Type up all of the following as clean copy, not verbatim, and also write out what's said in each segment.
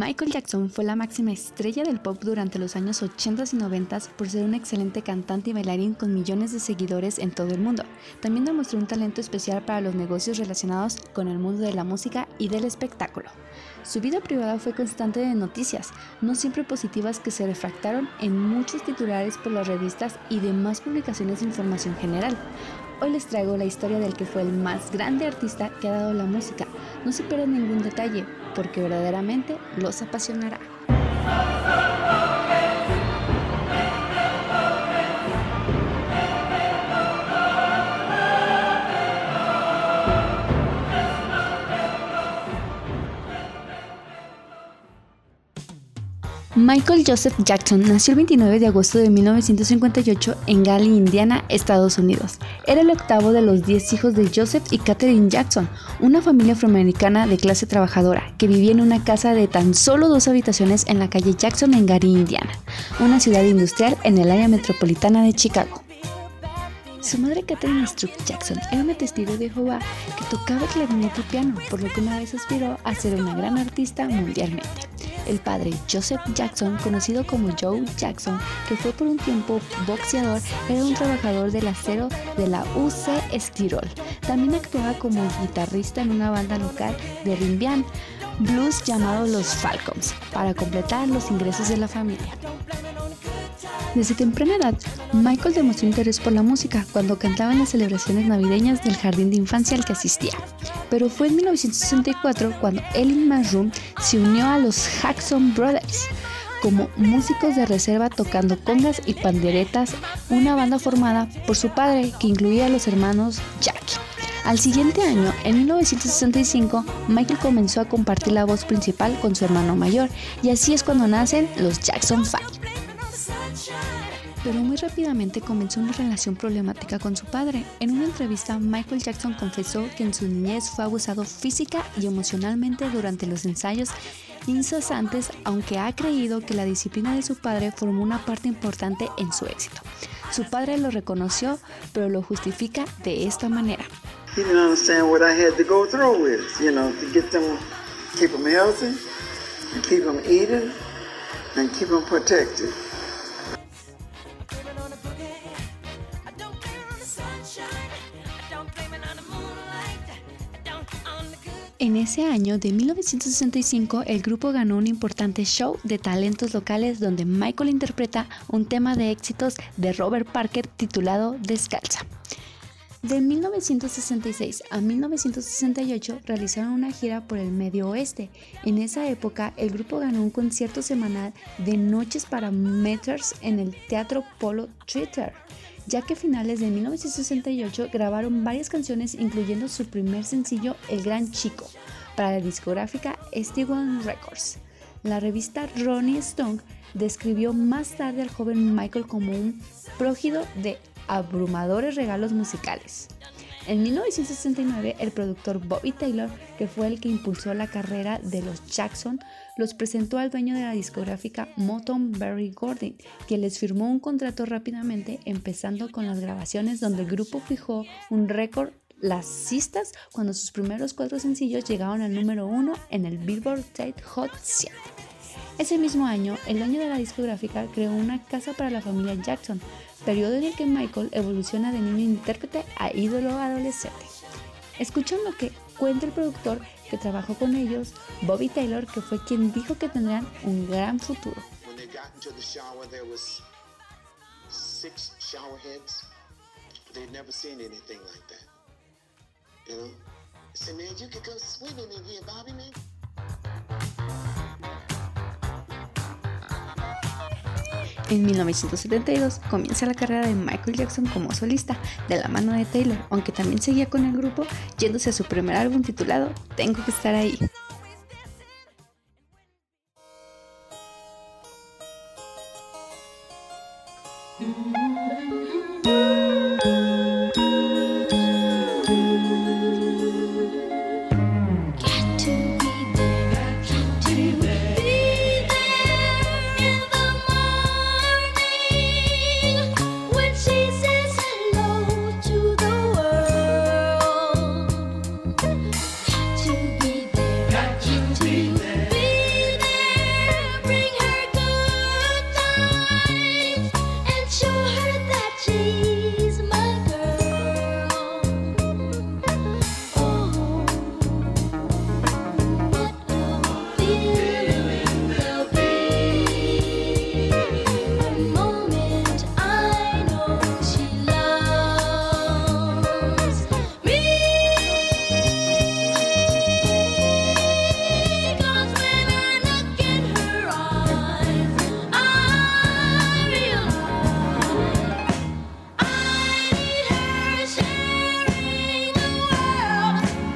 Michael Jackson fue la máxima estrella del pop durante los años 80 y 90 por ser un excelente cantante y bailarín con millones de seguidores en todo el mundo. También demostró un talento especial para los negocios relacionados con el mundo de la música y del espectáculo. Su vida privada fue constante de noticias, no siempre positivas, que se refractaron en muchos titulares por las revistas y demás publicaciones de información general. Hoy les traigo la historia del que fue el más grande artista que ha dado la música. No se pierdan ningún detalle, porque verdaderamente los apasionará. Michael Joseph Jackson nació el 29 de agosto de 1958 en Gary, Indiana, Estados Unidos. Era el octavo de los 10 hijos de Joseph y Katherine Jackson, una familia afroamericana de clase trabajadora que vivía en una casa de tan solo 2 habitaciones en la calle Jackson en Gary, Indiana, una ciudad industrial en el área metropolitana de Chicago. Su madre, Katherine Struck Jackson, era una testigo de Jehová que tocaba clarinete y piano, por lo que una vez aspiró a ser una gran artista mundialmente. El padre, Joseph Jackson, conocido como Joe Jackson, que fue por un tiempo boxeador, era un trabajador del acero de la UC Estirol. También actuaba como guitarrista en una banda local de rhythm and blues llamado Los Falcons, para completar los ingresos de la familia. Desde temprana edad, Michael demostró interés por la música cuando cantaba en las celebraciones navideñas del jardín de infancia al que asistía. Pero fue en 1964 cuando Elin Maroon se unió a los Jackson Brothers como músicos de reserva tocando congas y panderetas, una banda formada por su padre que incluía a los hermanos Jackie. Al siguiente año, en 1965, Michael comenzó a compartir la voz principal con su hermano mayor, y así es cuando nacen los Jackson 5. Pero muy rápidamente comenzó una relación problemática con su padre. En una entrevista, Michael Jackson confesó que en su niñez fue abusado física y emocionalmente durante los ensayos incesantes, aunque ha creído que la disciplina de su padre formó una parte importante en su éxito. Su padre lo reconoció, pero lo justifica de esta manera. He didn't understand what I had to go through with, to get them, keep them healthy, and keep them eating, and keep them protected. En ese año de 1965, el grupo ganó un importante show de talentos locales donde Michael interpreta un tema de éxitos de Robert Parker titulado Descalza. De 1966 a 1968 realizaron una gira por el Medio Oeste. En esa época, el grupo ganó un concierto semanal de noches para amateurs en el Teatro Polo Theatre, ya que a finales de 1968 grabaron varias canciones, incluyendo su primer sencillo, El Gran Chico, para la discográfica Steadman Records. La revista Rolling Stone describió más tarde al joven Michael como un pródigo de abrumadores regalos musicales. En 1969, el productor Bobby Taylor, que fue el que impulsó la carrera de los Jackson, los presentó al dueño de la discográfica Motown, Berry Gordy, que les firmó un contrato rápidamente, empezando con las grabaciones donde el grupo fijó un récord las cistas cuando sus primeros 4 sencillos llegaron al número 1 en el Billboard Hot 100. Ese mismo año, el dueño de la discográfica creó una casa para la familia Jackson, periodo en el que Michael evoluciona de niño intérprete a ídolo adolescente. Escuchen lo que cuenta el productor que trabajó con ellos, Bobby Taylor, que fue quien dijo que tendrán un gran futuro. En 1972 comienza la carrera de Michael Jackson como solista, de la mano de Taylor, aunque también seguía con el grupo, yéndose a su primer álbum titulado Tengo que estar ahí.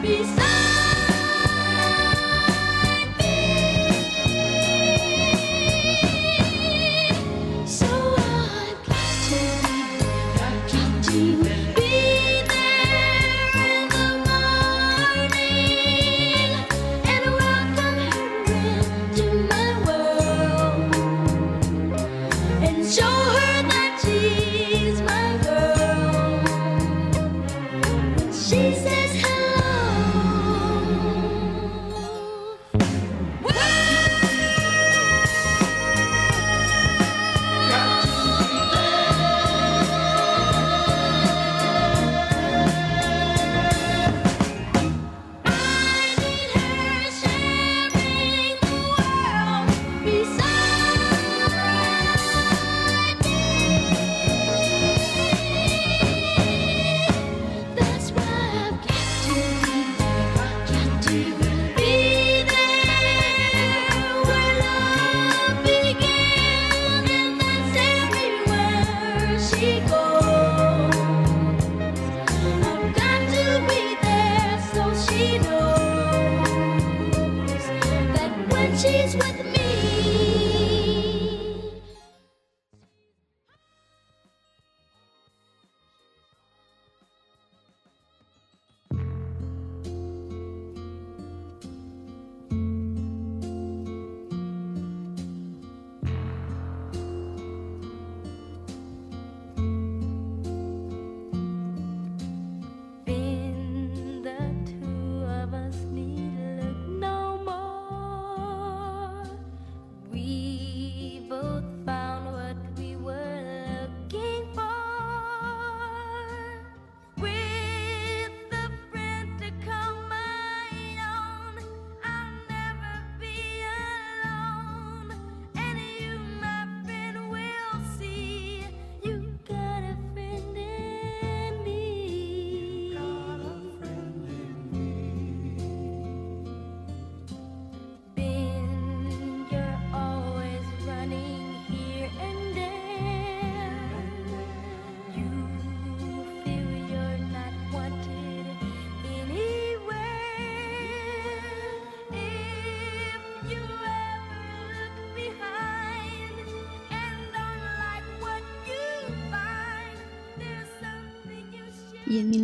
Y en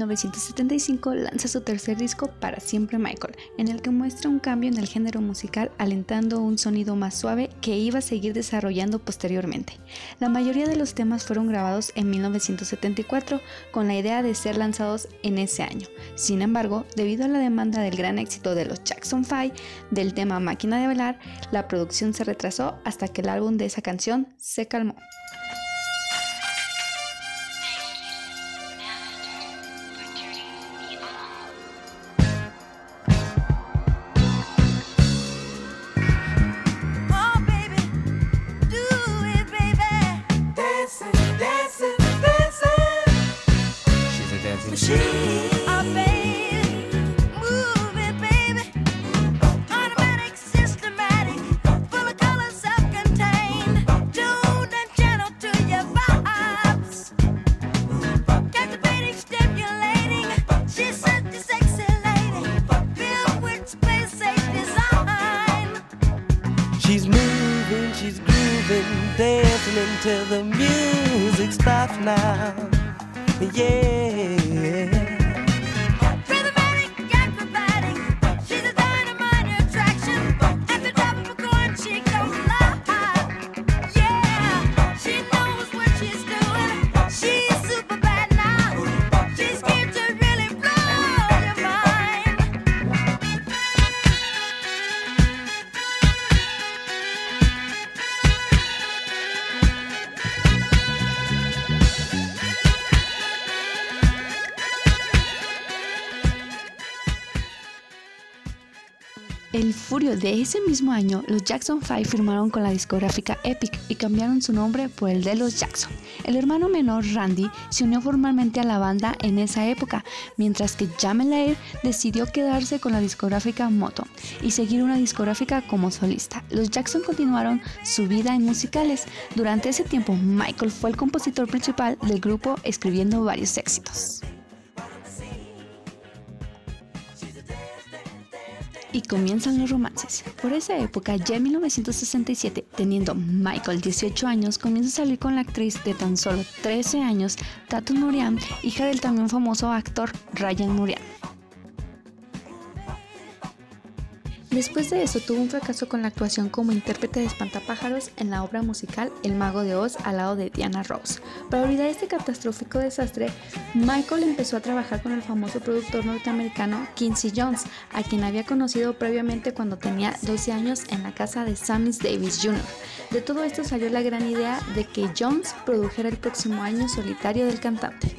1975 lanza su tercer disco, Para Siempre Michael, en el que muestra un cambio en el género musical, alentando un sonido más suave que iba a seguir desarrollando posteriormente. La mayoría de los temas fueron grabados en 1974 con la idea de ser lanzados en ese año. Sin embargo, debido a la demanda del gran éxito de los Jackson 5 del tema Máquina de Bailar, la producción se retrasó hasta que el álbum de esa canción se calmó. She's moving, she's grooving, dancing until the music stops now. Yeah. Rhythmatic, acrobatic, she's a dynamite attraction. At the top of a coin, she goes live. Yeah, she knows what she's doing. She's super bad now. She's here to really blow your mind. En julio de ese mismo año, los Jackson 5 firmaron con la discográfica Epic y cambiaron su nombre por el de los Jackson. El hermano menor, Randy, se unió formalmente a la banda en esa época, mientras que Jamel Lair decidió quedarse con la discográfica Motown y seguir una discográfica como solista. Los Jackson continuaron su vida en musicales. Durante ese tiempo, Michael fue el compositor principal del grupo, escribiendo varios éxitos. y comienzan los romances. Por esa época, ya en 1967, teniendo Michael 18 años, comienza a salir con la actriz de tan solo 13 años, Tatum Murian, hija del también famoso actor Ryan Murian. Después de eso tuvo un fracaso con la actuación como intérprete de espantapájaros en la obra musical El Mago de Oz al lado de Diana Ross. Para olvidar este catastrófico desastre, Michael empezó a trabajar con el famoso productor norteamericano Quincy Jones, a quien había conocido previamente cuando tenía 12 años en la casa de Sammy Davis Jr. De todo esto salió la gran idea de que Jones produjera el próximo año solitario del cantante.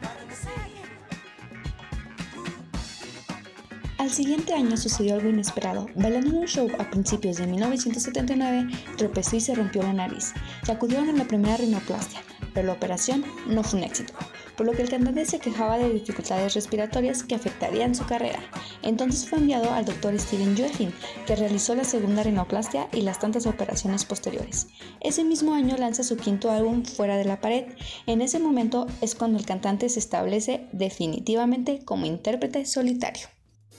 Al siguiente año sucedió algo inesperado. Bailando en un show a principios de 1979, tropezó y se rompió la nariz. Le acudieron a la primera rinoplastia, pero la operación no fue un éxito, por lo que el cantante se quejaba de dificultades respiratorias que afectarían su carrera. Entonces fue enviado al Dr. Steven Joachim, que realizó la segunda rinoplastia y las tantas operaciones posteriores. Ese mismo año lanza su quinto álbum, Fuera de la Pared. En ese momento es cuando el cantante se establece definitivamente como intérprete solitario.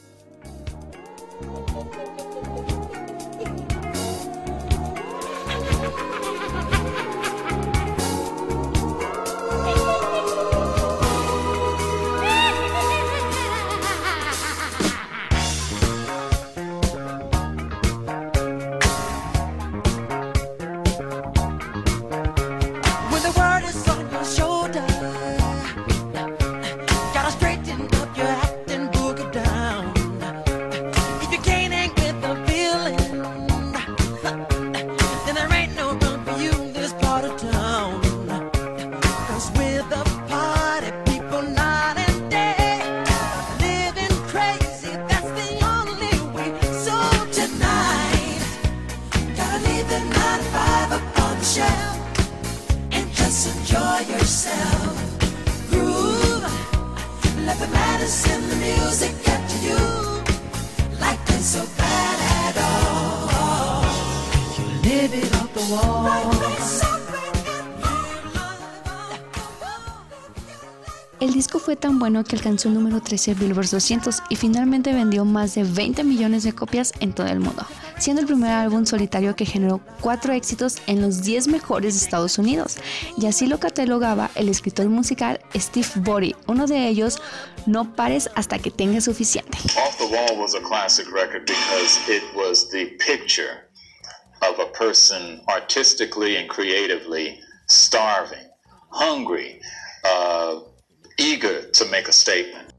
El disco fue tan bueno que alcanzó el número 13 de Billboard 200 y finalmente vendió más de 20 millones de copias en todo el mundo, siendo el primer álbum solitario que generó 4 éxitos en los 10 mejores de Estados Unidos, y así lo catalogaba el escritor musical Steve Bory, uno de ellos, No pares hasta que tengas suficiente. Off the Wall was a classic record because it was the picture of a person artistically and creatively starving, hungry, eager to make a statement.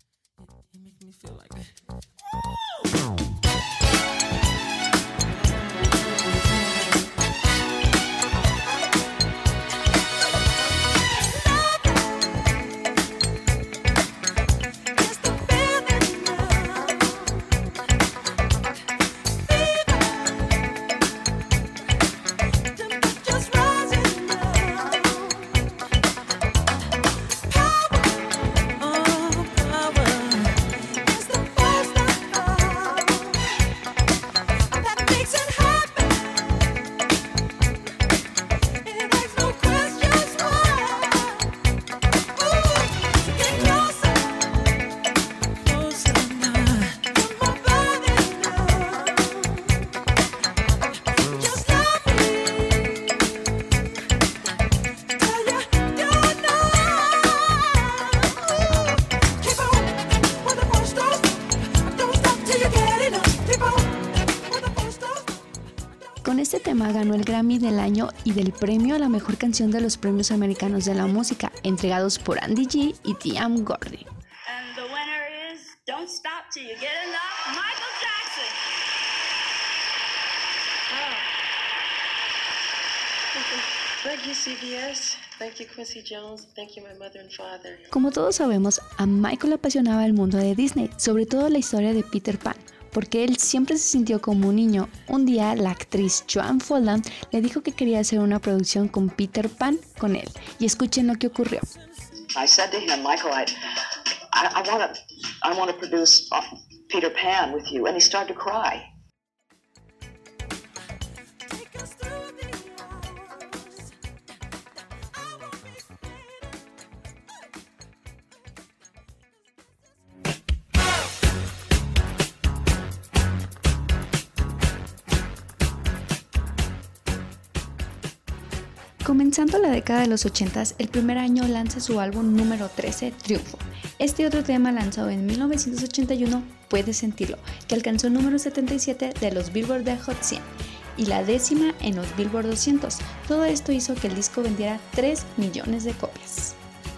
Con este tema ganó el Grammy del año y del premio a la mejor canción de los premios americanos de la música, entregados por Andy G y T.M. Gordy. And the winner is Don't Stop Till You Get Enough, Michael Jackson. Thank you, CBS. Thank you, Quincy Jones. Thank you, my mother and father. Como todos sabemos, a Michael le apasionaba el mundo de Disney, sobre todo la historia de Peter Pan, porque él siempre se sintió como un niño. Un día, la actriz Joan Folland le dijo que quería hacer una producción con Peter Pan con él, y escuchen lo que ocurrió. I said to him, Michael, I want to produce Peter Pan with you, and he started to cry. Comenzando la década de los 80s, el primer año lanza su álbum número 13, Triunfo. Este otro tema lanzado en 1981, Puedes Sentirlo, que alcanzó el número 77 de los Billboard de Hot 100 y la 10ª en los Billboard 200. Todo esto hizo que el disco vendiera 3 millones de copias.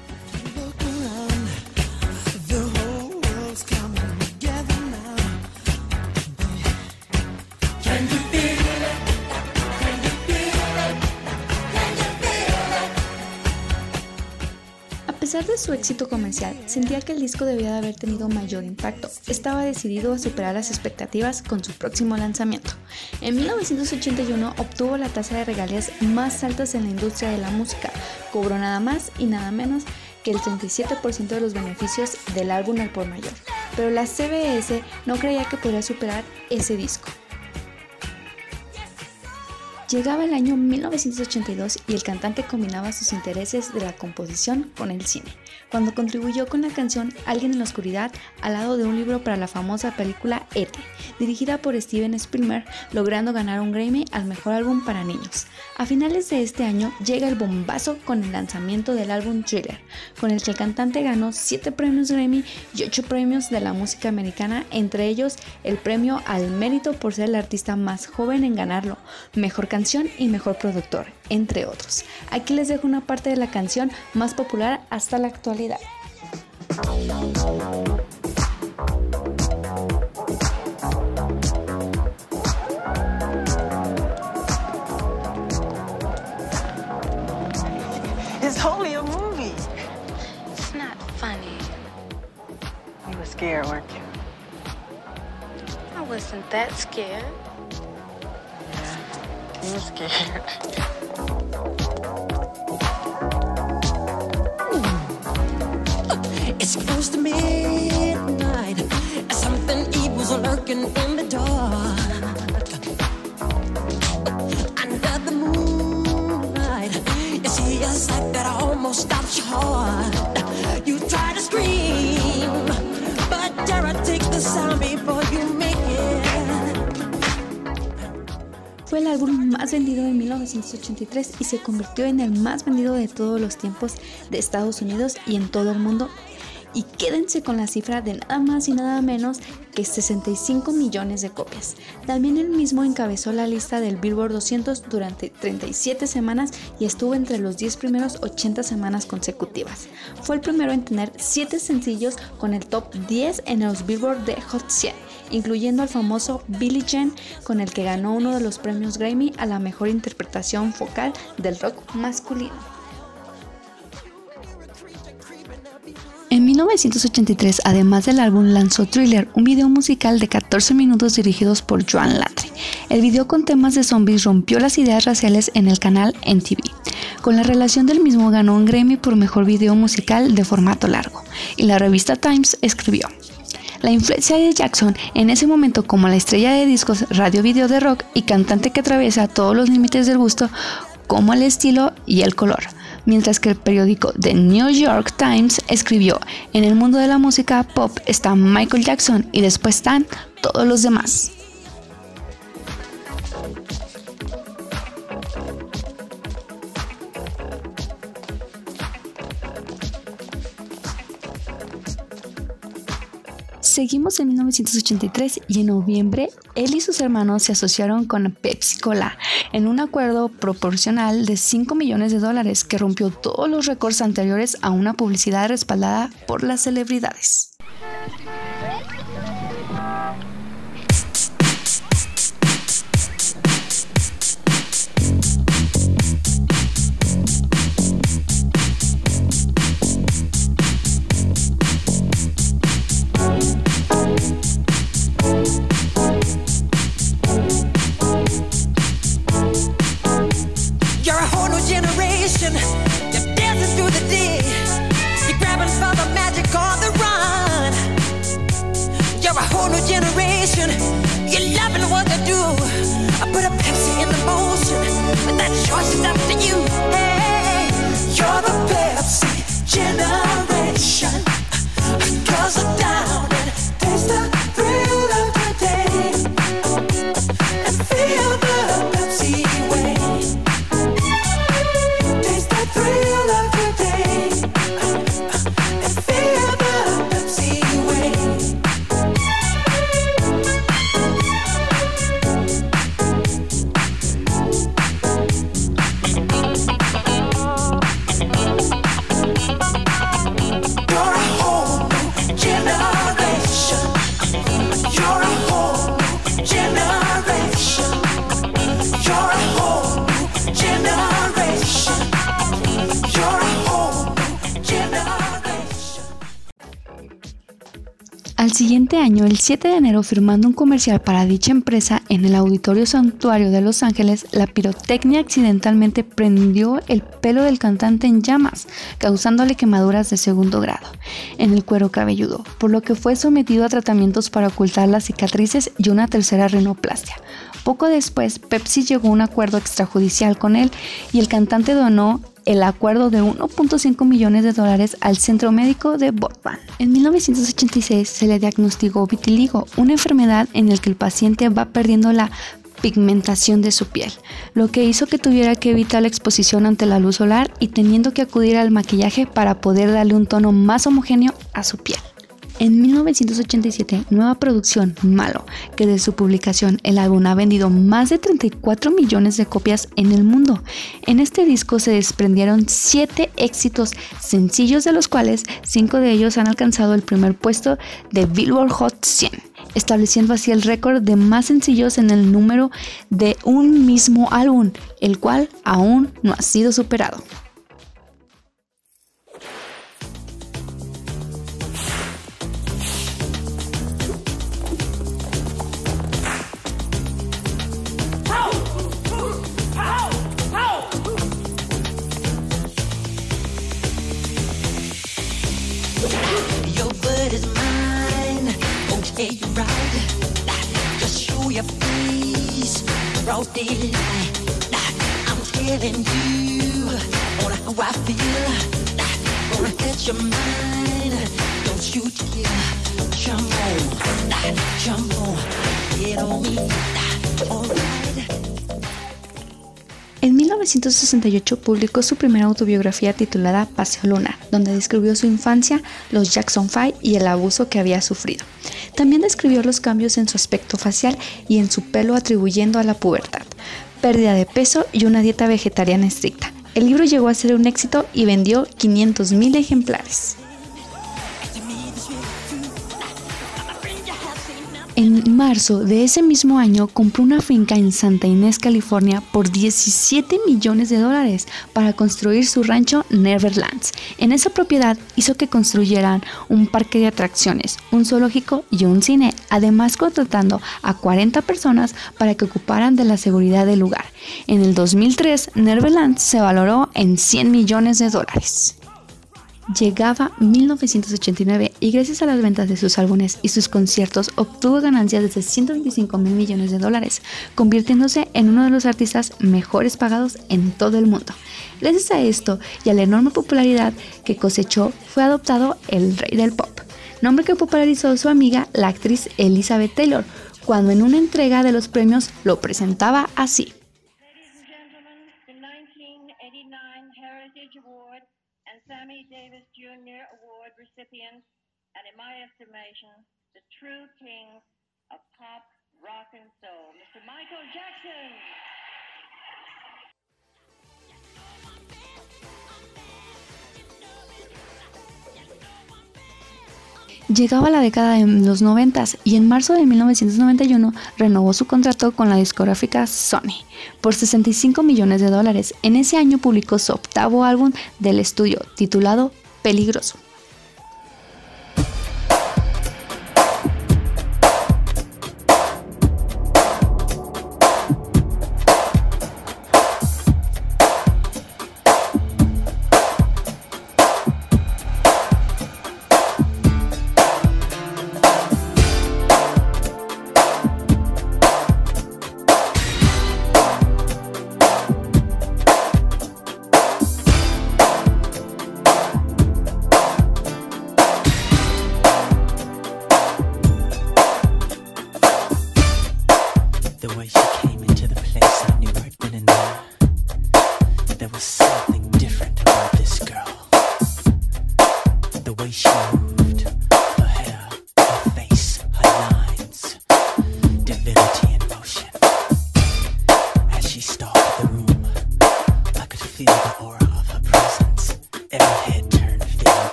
A pesar de su éxito comercial, sentía que el disco debía de haber tenido mayor impacto. Estaba decidido a superar las expectativas con su próximo lanzamiento. En 1981 obtuvo la tasa de regalías más altas en la industria de la música. Cobró nada más y nada menos que el 37% de los beneficios del álbum al por mayor. Pero la CBS no creía que podría superar ese disco. Llegaba el año 1982 y el cantante combinaba sus intereses de la composición con el cine, cuando contribuyó con la canción Alguien en la Oscuridad al lado de un libro para la famosa película E.T., dirigida por Steven Spielberg, logrando ganar un Grammy al mejor álbum para niños. A finales de este año llega el bombazo con el lanzamiento del álbum Thriller, con el que el cantante ganó 7 premios Grammy y 8 premios de la música americana, entre ellos el premio al mérito por ser el artista más joven en ganarlo, mejor canción y mejor productor, entre otros. Aquí les dejo una parte de la canción más popular hasta la actualidad. It's only a movie. It's not funny. You were scared, weren't you? I wasn't that scared. You were scared. It's close to midnight. Something evil's lurking in the dark. Under the moonlight, you see a sight that almost stops your heart. You try to scream, but terror takes the sound before you make it. Fue el álbum más vendido en 1983 y se convirtió en el más vendido de todos los tiempos de Estados Unidos y en todo el mundo. Y quédense con la cifra de nada más y nada menos que 65 millones de copias. También él mismo encabezó la lista del Billboard 200 durante 37 semanas y estuvo entre los 10 primeros 80 semanas consecutivas. Fue el primero en tener 7 sencillos con el top 10 en los Billboard de Hot 100, incluyendo al famoso Billie Jean, con el que ganó uno de los premios Grammy a la mejor interpretación vocal del rock masculino. En 1983, además del álbum, lanzó Thriller, un video musical de 14 minutos dirigidos por Joan Latre. El video con temas de zombies rompió las ideas raciales en el canal MTV. Con la relación del mismo ganó un Grammy por mejor video musical de formato largo, y la revista Times escribió: la influencia de Jackson en ese momento como la estrella de discos, radio video de rock y cantante que atraviesa todos los límites del gusto, como el estilo y el color. Mientras que el periódico The New York Times escribió: en el mundo de la música pop está Michael Jackson y después están todos los demás. Seguimos en 1983 y en noviembre él y sus hermanos se asociaron con Pepsi Cola en un acuerdo proporcional de $5 millones que rompió todos los récords anteriores a una publicidad respaldada por las celebridades. You're dancing through the day. You're grabbing for the magic on the run. You're a whole new generation. You're loving what they do. I put a Pepsi in the motion, but that choice is up to you. Hey, you're the Pepsi generation. Cause I'm down and taste the thrill of the day and feel the Pepsi way. siguiente año, el 7 de enero, firmando un comercial para dicha empresa en el Auditorio Santuario de Los Ángeles, la pirotecnia accidentalmente prendió el pelo del cantante en llamas, causándole quemaduras de segundo grado en el cuero cabelludo, por lo que fue sometido a tratamientos para ocultar las cicatrices y una tercera rinoplastia. Poco después, Pepsi llegó a un acuerdo extrajudicial con él y el cantante donó el acuerdo de $1.5 millones al Centro Médico de Botman. En 1986 se le diagnosticó vitiligo, una enfermedad en la que el paciente va perdiendo la pigmentación de su piel, lo que hizo que tuviera que evitar la exposición ante la luz solar y teniendo que acudir al maquillaje para poder darle un tono más homogéneo a su piel. En 1987, nueva producción, Malo, que desde su publicación el álbum ha vendido más de 34 millones de copias en el mundo. En este disco se desprendieron 7 éxitos sencillos, de los cuales 5 de ellos han alcanzado el primer puesto de Billboard Hot 100, estableciendo así el récord de más sencillos en el número de un mismo álbum, el cual aún no ha sido superado. Your word is mine. Okay, you're right. Just show your face. Broad daylight. I'm telling you how I feel. Gonna catch your mind. Don't you dare jump on. Get on me. Alright. En 1968 publicó su primera autobiografía titulada Paseo Lunar, donde describió su infancia, los Jackson 5 y el abuso que había sufrido. También describió los cambios en su aspecto facial y en su pelo, atribuyendo a la pubertad, pérdida de peso y una dieta vegetariana estricta. El libro llegó a ser un éxito y vendió 500,000 ejemplares. En marzo de ese mismo año compró una finca en Santa Inés, California, por $17 millones para construir su rancho Neverlands. En esa propiedad hizo que construyeran un parque de atracciones, un zoológico y un cine, además contratando a 40 personas para que ocuparan de la seguridad del lugar. En el 2003, Neverlands se valoró en $100 millones. Llegaba 1989 y gracias a las ventas de sus álbumes y sus conciertos obtuvo ganancias de $125 mil millones, convirtiéndose en uno de los artistas mejores pagados en todo el mundo. Gracias a esto y a la enorme popularidad que cosechó, fue adoptado el rey del pop, nombre que popularizó su amiga, la actriz Elizabeth Taylor, cuando en una entrega de los premios lo presentaba así. Sammy Davis Jr. Award recipient, and in my estimation, the true king of pop, rock, and soul, Mr. Michael Jackson. Llegaba la década de los 90 y en marzo de 1991 renovó su contrato con la discográfica Sony por $65 millones. En ese año publicó su octavo álbum del estudio, titulado Peligroso.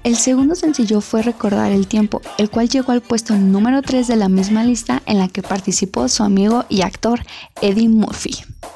El segundo sencillo fue Recordar el Tiempo, el cual llegó al puesto número 3 de la misma lista en la que participó su amigo y actor Eddie Murphy.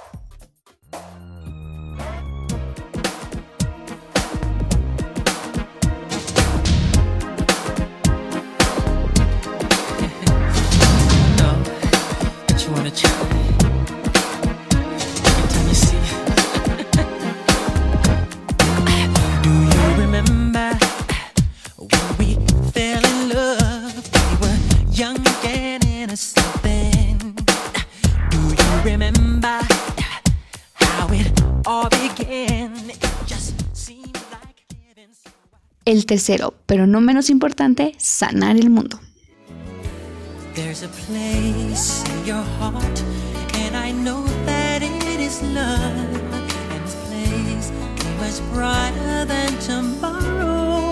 El tercero, pero no menos importante, sanar el mundo. There's a place in your heart, and I know that it is love, and this place is much brighter than tomorrow.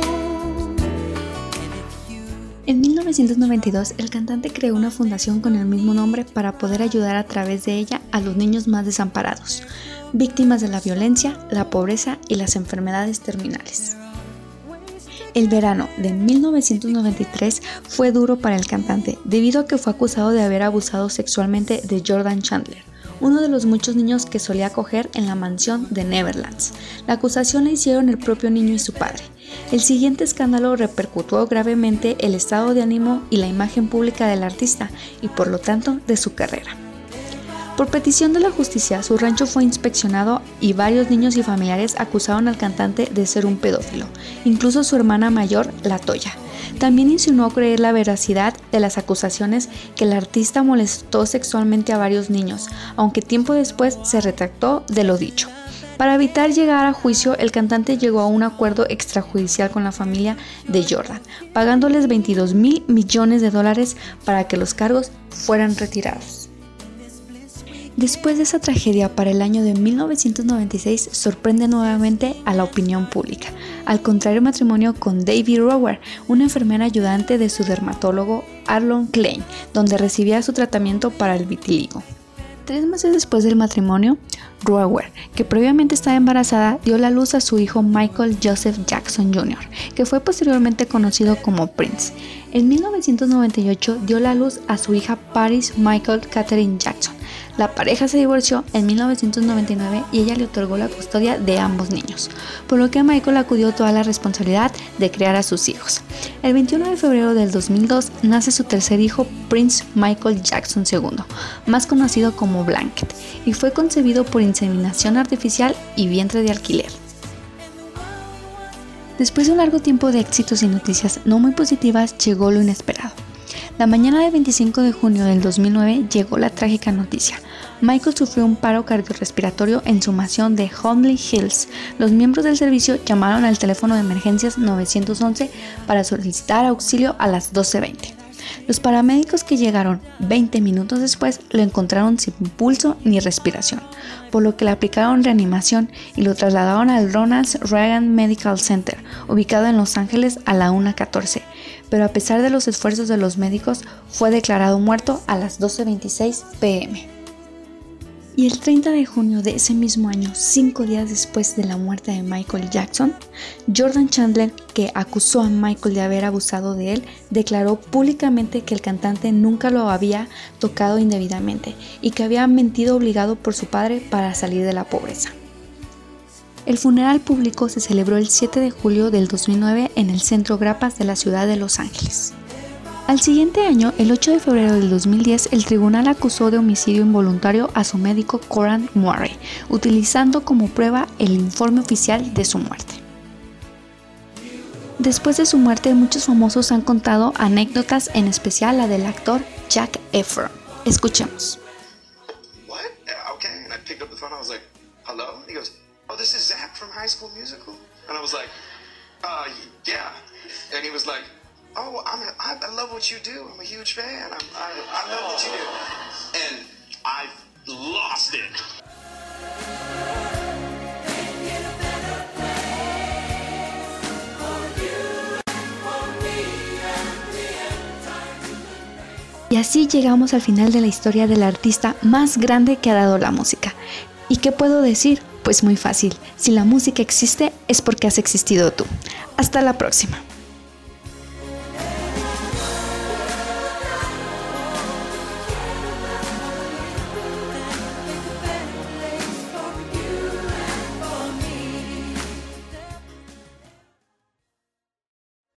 En 1992, el cantante creó una fundación con el mismo nombre para poder ayudar a través de ella a los niños más desamparados, víctimas de la violencia, la pobreza y las enfermedades terminales. El verano de 1993 fue duro para el cantante debido a que fue acusado de haber abusado sexualmente de Jordan Chandler, uno de los muchos niños que solía acoger en la mansión de Neverlands. La acusación la hicieron el propio niño y su padre. El siguiente escándalo repercutió gravemente el estado de ánimo y la imagen pública del artista y por lo tanto de su carrera. Por petición de la justicia, su rancho fue inspeccionado y varios niños y familiares acusaron al cantante de ser un pedófilo, incluso su hermana mayor, La Toya. También insinuó creer la veracidad de las acusaciones que el artista molestó sexualmente a varios niños, aunque tiempo después se retractó de lo dicho. Para evitar llegar a juicio, el cantante llegó a un acuerdo extrajudicial con la familia de Jordan, pagándoles $22,000 millones para que los cargos fueran retirados. Después de esa tragedia, para el año de 1996 sorprende nuevamente a la opinión pública, al contraer matrimonio con Debbie Rower, una enfermera ayudante de su dermatólogo Arlon Klein, donde recibía su tratamiento para el vitiligo. 3 meses después del matrimonio, Rower, que previamente estaba embarazada, dio a luz a su hijo Michael Joseph Jackson Jr., que fue posteriormente conocido como Prince. En 1998 dio a luz a su hija Paris Michael Catherine Jackson. La pareja se divorció en 1999 y ella le otorgó la custodia de ambos niños, por lo que Michael acudió toda la responsabilidad de criar a sus hijos. El 21 de febrero del 2002 nace su tercer hijo, Prince Michael Jackson II, más conocido como Blanket, y fue concebido por inseminación artificial y vientre de alquiler. Después de un largo tiempo de éxitos y noticias no muy positivas, llegó lo inesperado. La mañana del 25 de junio del 2009 llegó la trágica noticia. Michael sufrió un paro cardiorrespiratorio en su mansión de Holmby Hills. Los miembros del servicio llamaron al teléfono de emergencias 911 para solicitar auxilio a las 12:20. Los paramédicos que llegaron 20 minutos después lo encontraron sin pulso ni respiración, por lo que le aplicaron reanimación y lo trasladaron al Ronald Reagan Medical Center, ubicado en Los Ángeles a la 1:14. Pero a pesar de los esfuerzos de los médicos, fue declarado muerto a las 12:26 p.m. Y el 30 de junio de ese mismo año, 5 días después de la muerte de Michael Jackson, Jordan Chandler, que acusó a Michael de haber abusado de él, declaró públicamente que el cantante nunca lo había tocado indebidamente y que había mentido obligado por su padre para salir de la pobreza. El funeral público se celebró el 7 de julio del 2009 en el Centro Grappas de la ciudad de Los Ángeles. Al siguiente año, el 8 de febrero del 2010, el tribunal acusó de homicidio involuntario a su médico Coran Murray, utilizando como prueba el informe oficial de su muerte. Después de su muerte, muchos famosos han contado anécdotas, en especial la del actor Zac Efron. Escuchemos. What? Okay, and I picked up the phone, I was like, hello? And he goes, oh, this is Zac from High School Musical? And I was like, yeah. And he was like, oh, I love what you do. I'm a huge fan. I love what you do. And I lost it. Y así llegamos al final de la historia del artista más grande que ha dado la música. ¿Y qué puedo decir? Pues muy fácil, si la música existe es porque has existido tú. Hasta la próxima.